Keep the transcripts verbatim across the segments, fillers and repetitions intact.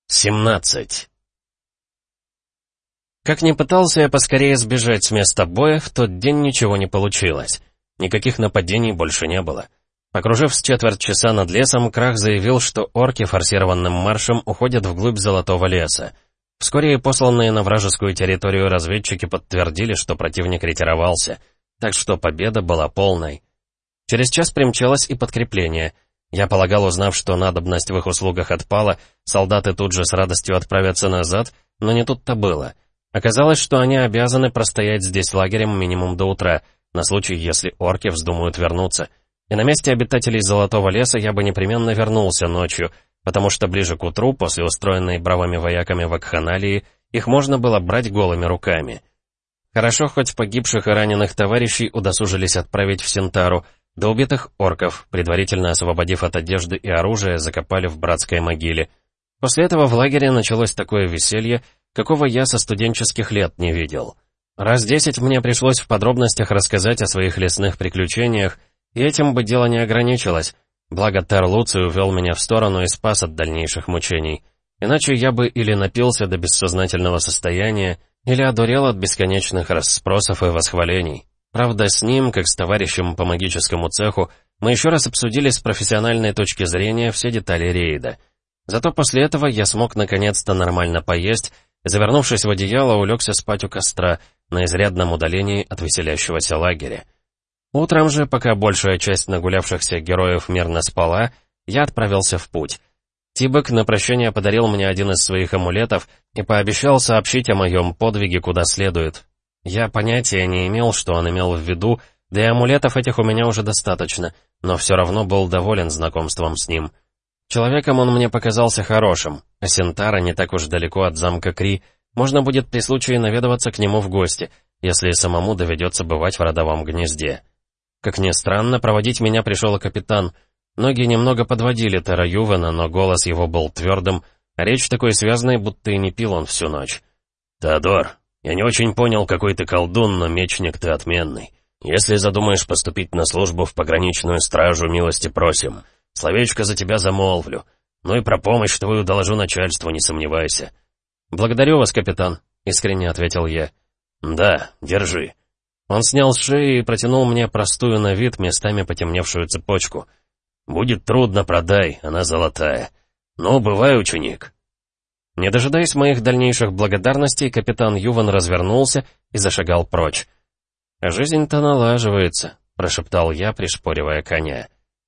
семнадцать. Как ни пытался я поскорее сбежать с места боя, в тот день ничего не получилось. Никаких нападений больше не было. Покружив с четверть часа над лесом, Крах заявил, что орки форсированным маршем уходят вглубь Золотого леса. Вскоре и посланные на вражескую территорию разведчики подтвердили, что противник ретировался, так что победа была полной. Через час примчалось и подкрепление. Я полагал, узнав, что надобность в их услугах отпала, солдаты тут же с радостью отправятся назад, но не тут-то было. Оказалось, что они обязаны простоять здесь лагерем минимум до утра, на случай, если орки вздумают вернуться. И на месте обитателей Золотого леса я бы непременно вернулся ночью, потому что ближе к утру, после устроенной бравыми вояками вакханалии, их можно было брать голыми руками. Хорошо, хоть погибших и раненых товарищей удосужились отправить в Синтару, да убитых орков, предварительно освободив от одежды и оружия, закопали в братской могиле. После этого в лагере началось такое веселье, какого я со студенческих лет не видел. Раз десять мне пришлось в подробностях рассказать о своих лесных приключениях, и этим бы дело не ограничилось, благо Тер Луций увел меня в сторону и спас от дальнейших мучений. Иначе я бы или напился до бессознательного состояния, или одурел от бесконечных расспросов и восхвалений. Правда, с ним, как с товарищем по магическому цеху, мы еще раз обсудили с профессиональной точки зрения все детали рейда. Зато после этого я смог наконец-то нормально поесть, и, завернувшись в одеяло, улегся спать у костра, на изрядном удалении от веселящегося лагеря. Утром же, пока большая часть нагулявшихся героев мирно спала, я отправился в путь. Тибок на прощание подарил мне один из своих амулетов и пообещал сообщить о моем подвиге куда следует. Я понятия не имел, что он имел в виду, да и амулетов этих у меня уже достаточно, но все равно был доволен знакомством с ним. Человеком он мне показался хорошим, а Синтара не так уж далеко от замка Кри, можно будет при случае наведываться к нему в гости, если самому доведется бывать в родовом гнезде. Как ни странно, проводить меня пришел и капитан. Ноги немного подводили Тера Ювена, но голос его был твердым, а речь такой связной, будто и не пил он всю ночь. «Теодор, я не очень понял, какой ты колдун, но мечник ты отменный. Если задумаешь поступить на службу в пограничную стражу, милости просим. Словечко за тебя замолвлю. Ну и про помощь твою доложу начальству, не сомневайся». «Благодарю вас, капитан», — искренне ответил я. «Да, держи». Он снял с шеи и протянул мне простую на вид, местами потемневшую цепочку. «Будет трудно, продай, она золотая. Ну, бывай, ученик». Не дожидаясь моих дальнейших благодарностей, капитан Юван развернулся и зашагал прочь. «Жизнь-то налаживается», — прошептал я, пришпоривая коня.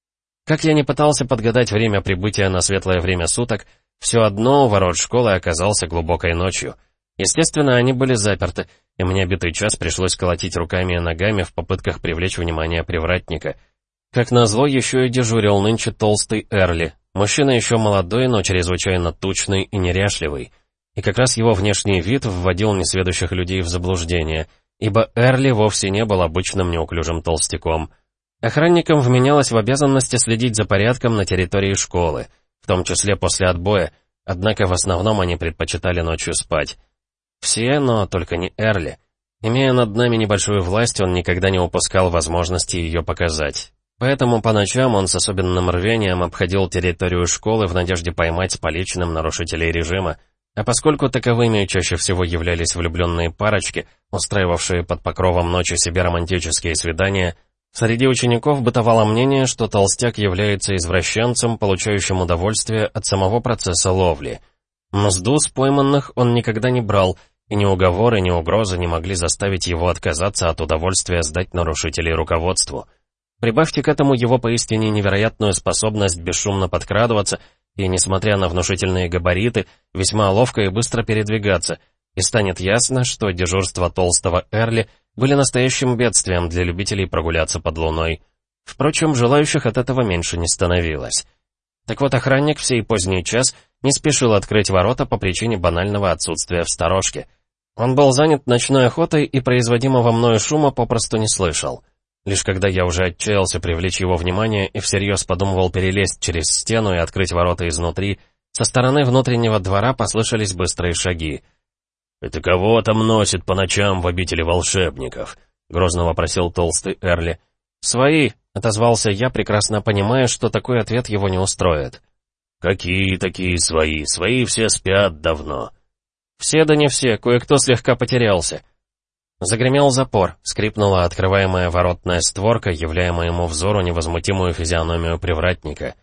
Как я не пытался подгадать время прибытия на светлое время суток, все одно у ворот школы оказался глубокой ночью. Естественно, они были заперты, и мне битый час пришлось колотить руками и ногами в попытках привлечь внимание привратника. Как назло, еще и дежурил нынче толстый Эрли. Мужчина еще молодой, но чрезвычайно тучный и неряшливый. И как раз его внешний вид вводил несведущих людей в заблуждение, ибо Эрли вовсе не был обычным неуклюжим толстяком. Охранникам вменялось в обязанности следить за порядком на территории школы, в том числе после отбоя, однако в основном они предпочитали ночью спать. Все, но только не Эрли. Имея над нами небольшую власть, он никогда не упускал возможности ее показать. Поэтому по ночам он с особенным рвением обходил территорию школы в надежде поймать с поличным нарушителей режима, а поскольку таковыми чаще всего являлись влюбленные парочки, устраивавшие под покровом ночи себе романтические свидания, среди учеников бытовало мнение, что толстяк является извращенцем, получающим удовольствие от самого процесса ловли. Мзду с пойманных он никогда не брал, и ни уговоры, ни угрозы не могли заставить его отказаться от удовольствия сдать нарушителей руководству. Прибавьте к этому его поистине невероятную способность бесшумно подкрадываться и, несмотря на внушительные габариты, весьма ловко и быстро передвигаться, и станет ясно, что дежурства толстого Эрли были настоящим бедствием для любителей прогуляться под луной. Впрочем, желающих от этого меньше не становилось. Так вот, охранник в сей поздний час не спешил открыть ворота по причине банального отсутствия в сторожке. Он был занят ночной охотой и производимого мною шума попросту не слышал. Лишь когда я уже отчаялся привлечь его внимание и всерьез подумывал перелезть через стену и открыть ворота изнутри, со стороны внутреннего двора послышались быстрые шаги. «Это кого там носит по ночам в обители волшебников?» — грозно вопросил толстый Эрли. «Свои», — отозвался я, прекрасно понимая, что такой ответ его не устроит. «Какие такие свои? Свои все спят давно». «Все да не все, кое-кто слегка потерялся». Загремел запор, скрипнула открываемая воротная створка, являя моему взору невозмутимую физиономию привратника.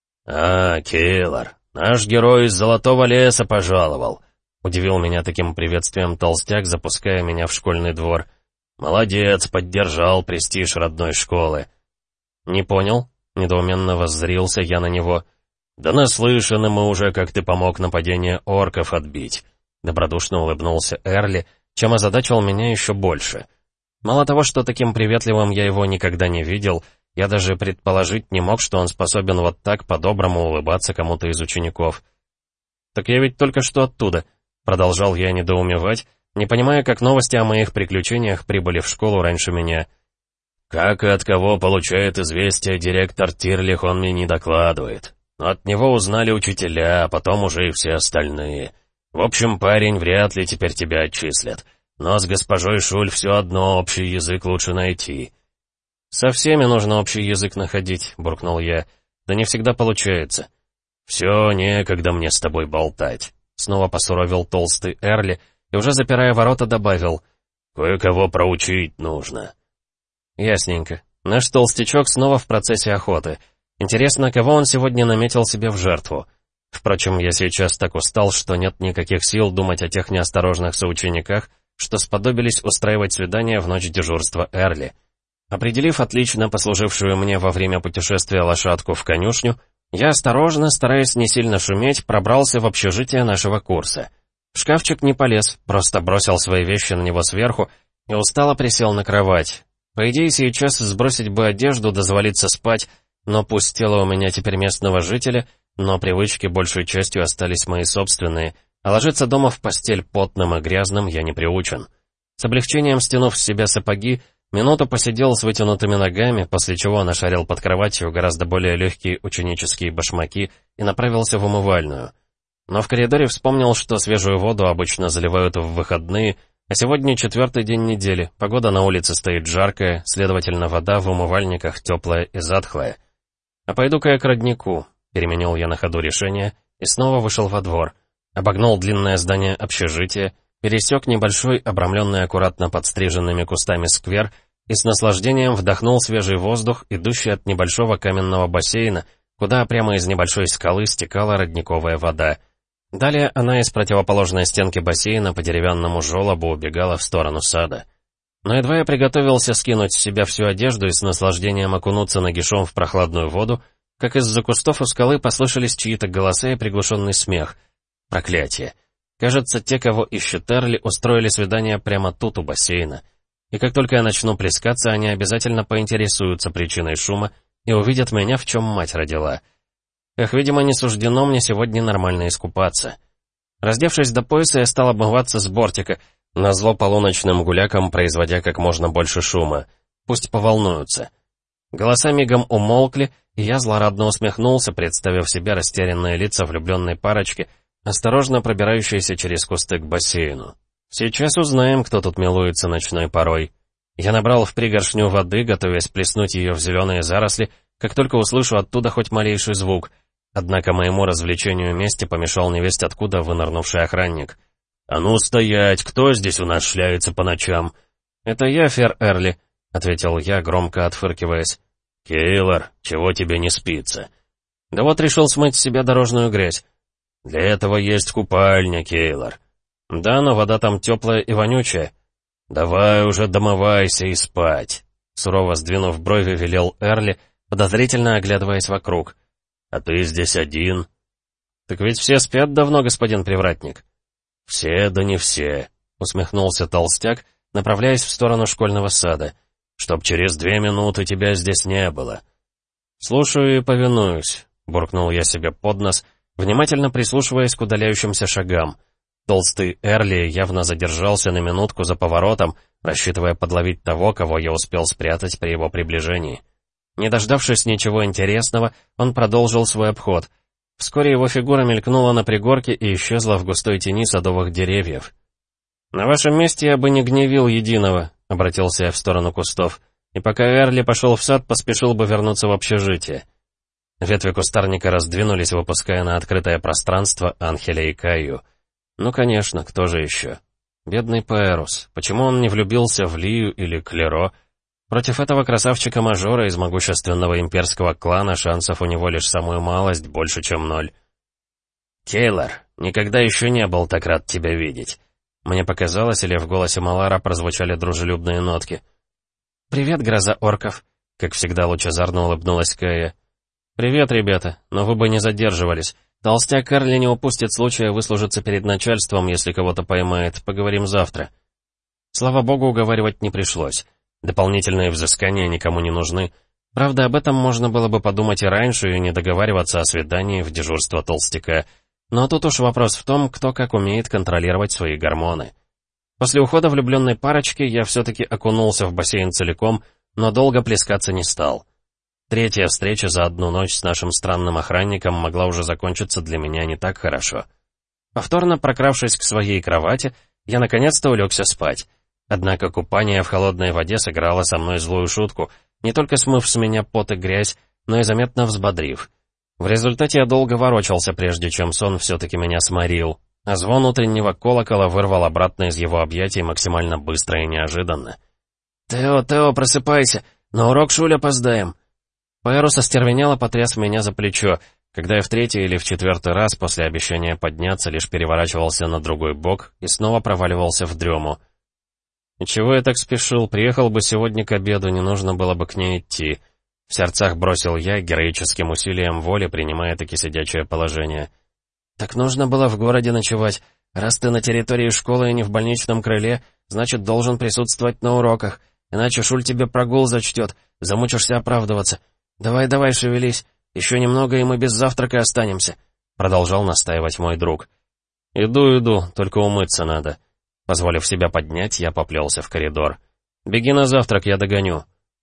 «А, Кейлор, наш герой из Золотого леса пожаловал», — удивил меня таким приветствием толстяк, запуская меня в школьный двор. «Молодец, поддержал престиж родной школы». «Не понял?» — недоуменно воззрился я на него. «Да наслышаны мы уже, как ты помог нападение орков отбить», — добродушно улыбнулся Эрли, чем озадачил меня еще больше. Мало того, что таким приветливым я его никогда не видел, я даже предположить не мог, что он способен вот так по-доброму улыбаться кому-то из учеников. «Так я ведь только что оттуда», — продолжал я недоумевать, не понимая, как новости о моих приключениях прибыли в школу раньше меня. «Как и от кого получает известие директор Тирлих, он мне не докладывает. Но от него узнали учителя, а потом уже и все остальные. В общем, парень, вряд ли теперь тебя отчислят. Но с госпожой Шуль все одно общий язык лучше найти». «Со всеми нужно общий язык находить», — буркнул я. «Да не всегда получается». «Все, некогда мне с тобой болтать», — снова посуровил толстый Эрли и, уже запирая ворота, добавил. «Кое-кого проучить нужно». «Ясненько. Наш толстячок снова в процессе охоты. Интересно, кого он сегодня наметил себе в жертву? Впрочем, я сейчас так устал, что нет никаких сил думать о тех неосторожных соучениках, что сподобились устраивать свидание в ночь дежурства Эрли. Определив отлично послужившую мне во время путешествия лошадку в конюшню, я осторожно, стараясь не сильно шуметь, пробрался в общежитие нашего курса. В шкафчик не полез, просто бросил свои вещи на него сверху и устало присел на кровать. По идее, сейчас сбросить бы одежду да завалиться спать, но пусть тело у меня теперь местного жителя, но привычки большей частью остались мои собственные, а ложиться дома в постель потным и грязным я не приучен. С облегчением стянув с себя сапоги, минуту посидел с вытянутыми ногами, после чего нашарил под кроватью гораздо более легкие ученические башмаки и направился в умывальную. Но в коридоре вспомнил, что свежую воду обычно заливают в выходные, а сегодня четвертый день недели, погода на улице стоит жаркая, следовательно, вода в умывальниках теплая и затхлая. «А пойду-ка я к роднику», — переменил я на ходу решение и снова вышел во двор. Обогнул длинное здание общежития, пересек небольшой, обрамленный аккуратно подстриженными кустами сквер и с наслаждением вдохнул свежий воздух, идущий от небольшого каменного бассейна, куда прямо из небольшой скалы стекала родниковая вода. Далее она из противоположной стенки бассейна по деревянному желобу убегала в сторону сада. Но едва я приготовился скинуть с себя всю одежду и с наслаждением окунуться нагишом в прохладную воду, как из-за кустов у скалы послышались чьи-то голоса и приглушенный смех. Проклятие. Кажется, те, кого ищет Эрли, устроили свидание прямо тут, у бассейна. И как только я начну плескаться, они обязательно поинтересуются причиной шума и увидят меня, в чем мать родила. Эх, видимо, не суждено мне сегодня нормально искупаться. Раздевшись до пояса, я стал обмываться с бортика, назло полуночным гулякам, производя как можно больше шума. Пусть поволнуются. Голоса мигом умолкли, и я злорадно усмехнулся, представив себе растерянные лица влюбленной парочки, осторожно пробирающиеся через кусты к бассейну. Сейчас узнаем, кто тут милуется ночной порой. Я набрал в пригоршню воды, готовясь плеснуть ее в зеленые заросли, как только услышу оттуда хоть малейший звук. Однако моему развлечению мести помешал невесть откуда вынырнувший охранник. «А ну стоять! Кто здесь у нас шляется по ночам?» «Это я, Фер Эрли», — ответил я, громко отфыркиваясь. «Кейлор, чего тебе не спится?» «Да вот решил смыть с себя дорожную грязь». «Для этого есть купальня, Кейлор». «Да, но вода там теплая и вонючая». «Давай уже домывайся и спать», — сурово сдвинув брови, велел Эрли, подозрительно оглядываясь вокруг. «А ты здесь один?» «Так ведь все спят давно, господин привратник». «Все, да не все», — усмехнулся толстяк, направляясь в сторону школьного сада. «Чтоб через две минуты тебя здесь не было». «Слушаю и повинуюсь», — буркнул я себе под нос, внимательно прислушиваясь к удаляющимся шагам. Толстый Эрли явно задержался на минутку за поворотом, рассчитывая подловить того, кого я успел спрятать при его приближении. Не дождавшись ничего интересного, он продолжил свой обход. Вскоре его фигура мелькнула на пригорке и исчезла в густой тени садовых деревьев. «На вашем месте я бы не гневил единого», — обратился я в сторону кустов, и пока Эрли пошел в сад, поспешил бы вернуться в общежитие. Ветви кустарника раздвинулись, выпуская на открытое пространство Анхеля и Каю. Ну, конечно, кто же еще? Бедный Паэрус. Почему он не влюбился в Лию или Клеро? Против этого красавчика-мажора из могущественного имперского клана шансов у него лишь самую малость, больше, чем ноль. «Кейлор, никогда еще не был так рад тебя видеть». Мне показалось, или в голосе Малара прозвучали дружелюбные нотки. «Привет, гроза орков», — как всегда лучезарно улыбнулась Кая. «Привет, ребята, но вы бы не задерживались. Толстяк Карли не упустит случая выслужиться перед начальством, если кого-то поймает. Поговорим завтра». Слава богу, уговаривать не пришлось. Дополнительные взыскания никому не нужны. Правда, об этом можно было бы подумать и раньше, и не договариваться о свидании в дежурство толстяка. Но тут уж вопрос в том, кто как умеет контролировать свои гормоны. После ухода влюбленной парочки я все-таки окунулся в бассейн целиком, но долго плескаться не стал. Третья встреча за одну ночь с нашим странным охранником могла уже закончиться для меня не так хорошо. Повторно прокравшись к своей кровати, я наконец-то улегся спать. Однако купание в холодной воде сыграло со мной злую шутку, не только смыв с меня пот и грязь, но и заметно взбодрив. В результате я долго ворочался, прежде чем сон все-таки меня сморил, а звон утреннего колокола вырвал обратно из его объятий максимально быстро и неожиданно. «Тео, Тео, просыпайся! На урок Шуль опоздаем!» Паэрус остервенело потряс меня за плечо, когда я в третий или в четвертый раз после обещания подняться лишь переворачивался на другой бок и снова проваливался в дрему. «И чего я так спешил? Приехал бы сегодня к обеду, не нужно было бы к ней идти». В сердцах бросил я, героическим усилием воли принимая таки сидячее положение. «Так нужно было в городе ночевать. Раз ты на территории школы и не в больничном крыле, значит, должен присутствовать на уроках. Иначе Шуль тебе прогул зачтет, замучишься оправдываться. Давай-давай, шевелись. Еще немного, и мы без завтрака останемся», — продолжал настаивать мой друг. «Иду, иду, только умыться надо». Позволив себя поднять, я поплелся в коридор. «Беги на завтрак, я догоню».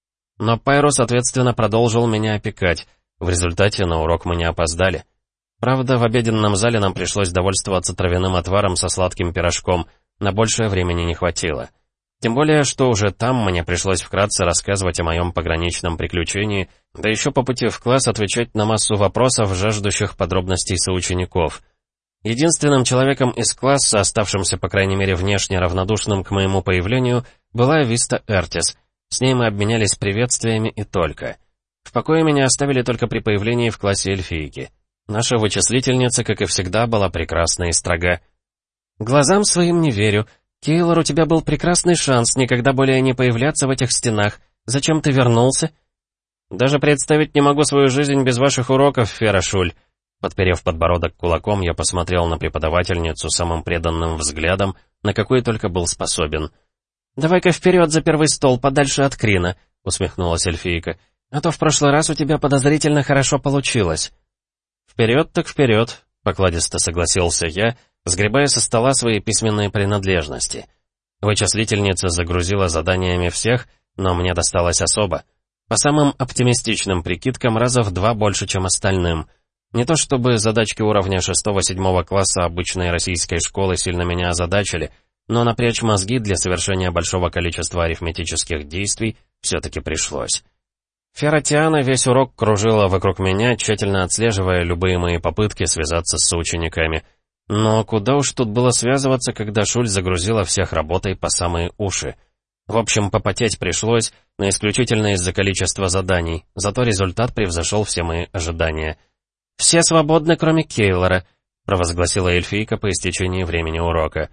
Но Пайрус ответственно продолжил меня опекать. В результате на урок мы не опоздали. Правда, в обеденном зале нам пришлось довольствоваться травяным отваром со сладким пирожком. На большее времени не хватило. Тем более, что уже там мне пришлось вкратце рассказывать о моем пограничном приключении, да еще по пути в класс отвечать на массу вопросов, жаждущих подробностей соучеников. Единственным человеком из класса, оставшимся, по крайней мере, внешне равнодушным к моему появлению, была Виста Эртис. С ней мы обменялись приветствиями и только. В покое меня оставили только при появлении в классе эльфийки. Наша вычислительница, как и всегда, была прекрасна и строга. «Глазам своим не верю. Кейлор, у тебя был прекрасный шанс никогда более не появляться в этих стенах. Зачем ты вернулся?» «Даже представить не могу свою жизнь без ваших уроков, Фера Шуль». Подперев подбородок кулаком, я посмотрел на преподавательницу самым преданным взглядом, на какой только был способен. «Давай-ка вперед за первый стол, подальше от Крина», — усмехнулась эльфийка. «А то в прошлый раз у тебя подозрительно хорошо получилось». «Вперед так вперед», — покладисто согласился я, сгребая со стола свои письменные принадлежности. Вычислительница загрузила заданиями всех, но мне досталось особо. По самым оптимистичным прикидкам, раза в два больше, чем остальным. Не то чтобы задачки уровня шестого-седьмого класса обычной российской школы сильно меня озадачили, но напрячь мозги для совершения большого количества арифметических действий все-таки пришлось. Фера Тиана весь урок кружила вокруг меня, тщательно отслеживая любые мои попытки связаться с соучениками. Но куда уж тут было связываться, когда Шуль загрузила всех работой по самые уши. В общем, попотеть пришлось, но исключительно из-за количества заданий, зато результат превзошел все мои ожидания. «Все свободны, кроме Кейлора», — провозгласила эльфийка по истечении времени урока.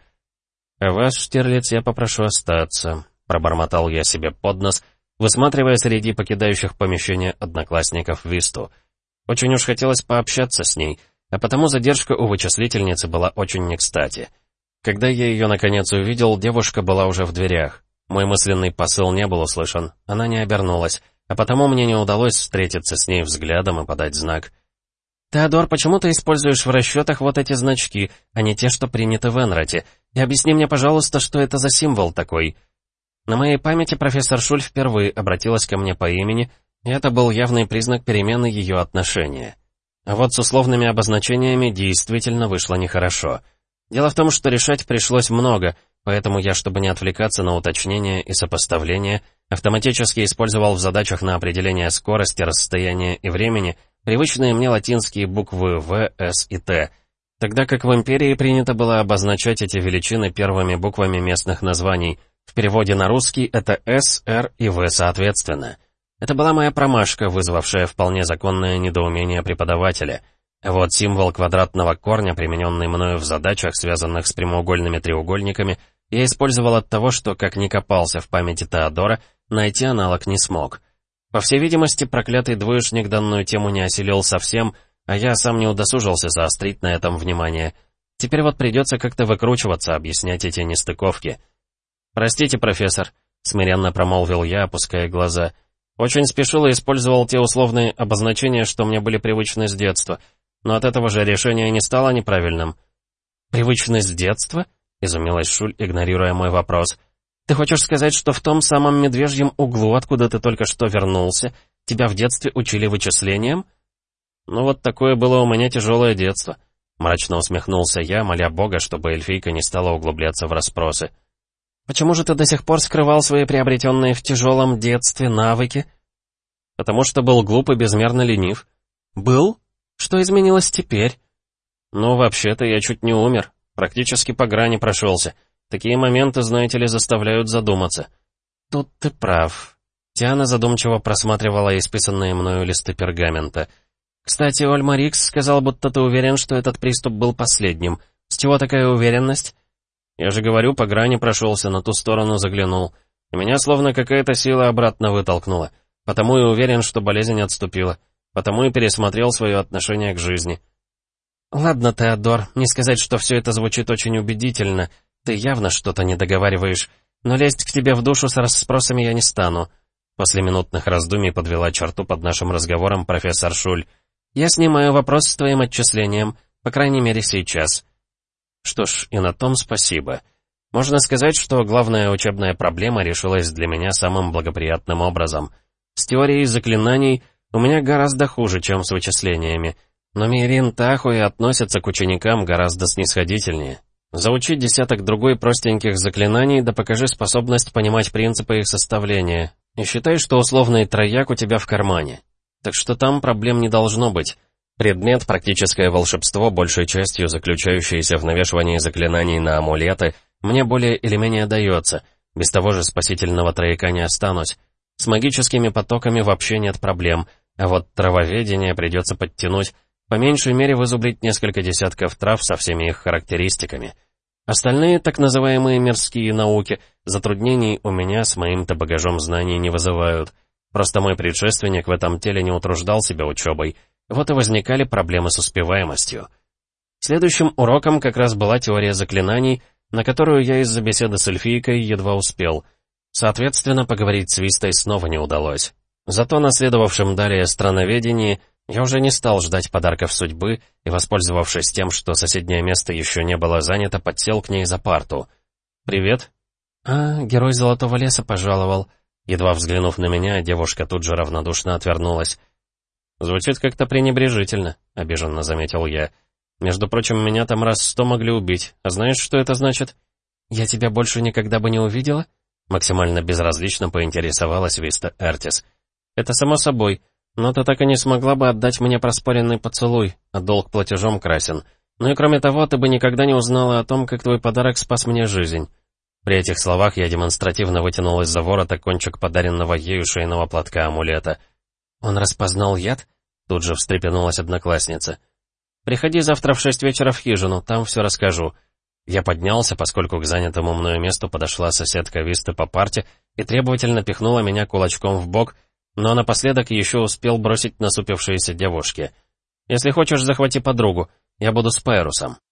«А вас, Штирлиц, я попрошу остаться», — пробормотал я себе под нос, высматривая среди покидающих помещение одноклассников Висту. Очень уж хотелось пообщаться с ней, а потому задержка у вычислительницы была очень не кстати. Когда я ее наконец увидел, девушка была уже в дверях. Мой мысленный посыл не был услышан, она не обернулась, а потому мне не удалось встретиться с ней взглядом и подать знак. «Теодор, почему ты используешь в расчетах вот эти значки, а не те, что приняты в Энрате? И объясни мне, пожалуйста, что это за символ такой?» На моей памяти профессор Шуль впервые обратилась ко мне по имени, и это был явный признак перемены ее отношения. А вот с условными обозначениями действительно вышло нехорошо. Дело в том, что решать пришлось много, поэтому я, чтобы не отвлекаться на уточнения и сопоставления, автоматически использовал в задачах на определение скорости, расстояния и времени Привычные мне латинские буквы В, С и Т, тогда как в Империи принято было обозначать эти величины первыми буквами местных названий. В переводе на русский это С, Р и В соответственно. Это была моя промашка, вызвавшая вполне законное недоумение преподавателя. А вот символ квадратного корня, примененный мною в задачах, связанных с прямоугольными треугольниками, я использовал от того, что, как ни копался в памяти Теодора, найти аналог не смог. По всей видимости, проклятый двоечник данную тему не осилил совсем, а я сам не удосужился заострить на этом внимание. Теперь вот придется как-то выкручиваться, объяснять эти нестыковки. «Простите, профессор», — смиренно промолвил я, опуская глаза. «Очень спешил и использовал те условные обозначения, что мне были привычны с детства. Но от этого же решение не стало неправильным». «Привычны с детства?» — изумилась Шуль, игнорируя мой вопрос. «Ты хочешь сказать, что в том самом медвежьем углу, откуда ты только что вернулся, тебя в детстве учили вычислениям?» «Ну вот такое было у меня тяжелое детство», — мрачно усмехнулся я, моля Бога, чтобы эльфийка не стала углубляться в расспросы. «Почему же ты до сих пор скрывал свои приобретенные в тяжелом детстве навыки?» «Потому что был глуп и безмерно ленив». «Был? Что изменилось теперь?» «Ну, вообще-то я чуть не умер, практически по грани прошелся. Такие моменты, знаете ли, заставляют задуматься». «Тут ты прав». Тиана задумчиво просматривала исписанные мною листы пергамента. «Кстати, Ольмарикс сказал, будто ты уверен, что этот приступ был последним. С чего такая уверенность?» «Я же говорю, по грани прошелся, на ту сторону заглянул. И меня словно какая-то сила обратно вытолкнула. Потому и уверен, что болезнь отступила. Потому и пересмотрел свое отношение к жизни». «Ладно, Теодор, не сказать, что все это звучит очень убедительно. Ты явно что-то не договариваешь. Но лезть к тебе в душу с расспросами я не стану». После минутных раздумий подвела черту под нашим разговором профессор Шуль. «Я снимаю вопрос с твоим отчислением, по крайней мере сейчас». Что ж, и на том спасибо. Можно сказать, что главная учебная проблема решилась для меня самым благоприятным образом. С теорией заклинаний у меня гораздо хуже, чем с вычислениями. Но Мейрин Тахуи относится к ученикам гораздо снисходительнее. Заучи десяток другой простеньких заклинаний, да покажи способность понимать принципы их составления. И считай, что условный трояк у тебя в кармане. Так что там проблем не должно быть. Предмет «Практическое волшебство», большей частью заключающееся в навешивании заклинаний на амулеты, мне более или менее дается. Без того же спасительного трояка не останусь. С магическими потоками вообще нет проблем, а вот травоведение придется подтянуть, по меньшей мере вызубрить несколько десятков трав со всеми их характеристиками. Остальные, так называемые мирские науки, затруднений у меня с моим-то багажом знаний не вызывают. Просто мой предшественник в этом теле не утруждал себя учебой, вот и возникали проблемы с успеваемостью. Следующим уроком как раз была теория заклинаний, на которую я из-за беседы с эльфийкой едва успел. Соответственно, поговорить с Вистой снова не удалось. Зато на следовавшем далее страноведении я уже не стал ждать подарков судьбы и, воспользовавшись тем, что соседнее место еще не было занято, подсел к ней за парту. «Привет». «А, герой Золотого леса пожаловал». Едва взглянув на меня, девушка тут же равнодушно отвернулась. «Звучит как-то пренебрежительно», — обиженно заметил я. «Между прочим, меня там раз сто могли убить. А знаешь, что это значит?» «Я тебя больше никогда бы не увидела?» Максимально безразлично поинтересовалась Виста Эртис. «Это само собой. Но ты так и не смогла бы отдать мне проспоренный поцелуй, а долг платежом красен. Ну и кроме того, ты бы никогда не узнала о том, как твой подарок спас мне жизнь». При этих словах я демонстративно вытянул из-за ворота кончик подаренного ею шейного платка амулета. «Он распознал яд?» Тут же встрепенулась одноклассница. «Приходи завтра в шесть вечера в хижину, там все расскажу». Я поднялся, поскольку к занятому мною месту подошла соседка Висты по парте и требовательно пихнула меня кулачком в бок, но напоследок еще успел бросить насупившиеся девушке. «Если хочешь, захвати подругу, я буду с Пайрусом».